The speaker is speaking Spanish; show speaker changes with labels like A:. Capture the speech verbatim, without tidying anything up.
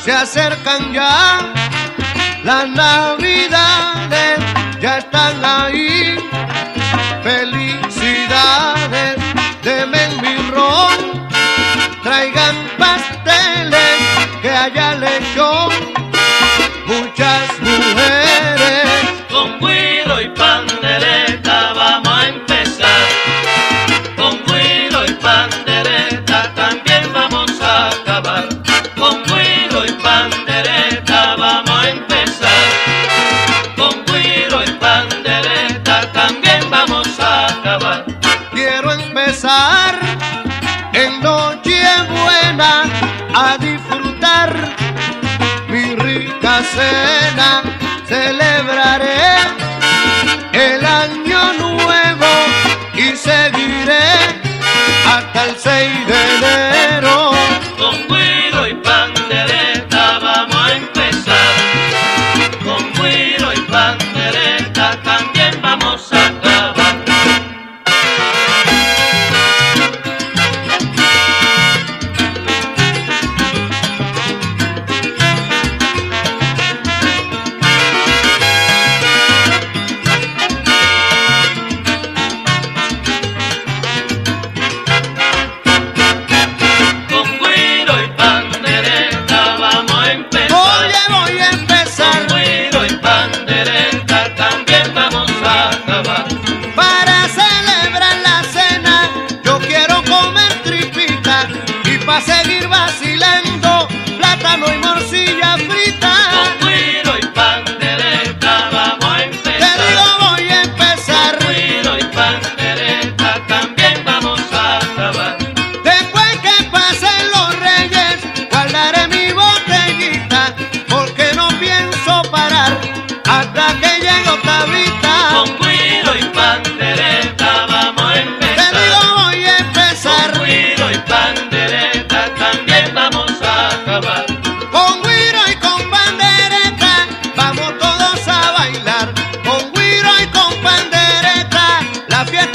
A: se acercan ya, las navidades ya están ahí. Felicidades, denme mi ron, traigan pasteles, que haya lechón, muchas mujeres.
B: Con güiro y pandereta vamos a empezar, con güiro y pandereta también vamos a acabar, con güiro y pandereta vamos a empezar, con güiro y pandereta también vamos a acabar.
A: Quiero empezar en Nochebuena a disfrutar mi rica cena, celebraré el año nuevo y seguiré hasta el seis de enero.
B: Con güiro y pandereta vamos a empezar, con güiro y pandereta también vamos a acabar.
A: Pa' seguir vacilando, plátano y morcilla frita.
B: Con güiro y pandereta vamos a empezar.
A: Te digo voy a empezar.
B: Con güiro y pandereta también vamos a acabar.
A: Después que pasen los reyes, guardaré mi botellita, porque no pienso parar hasta que llegue Octavita.
B: Con güiro y pandereta vamos a empezar.
A: Te digo voy a empezar.
B: Con güiro y pandereta también vamos a acabar.
A: Con güiro y con pandereta vamos todos a bailar. Con güiro y con pandereta la fiesta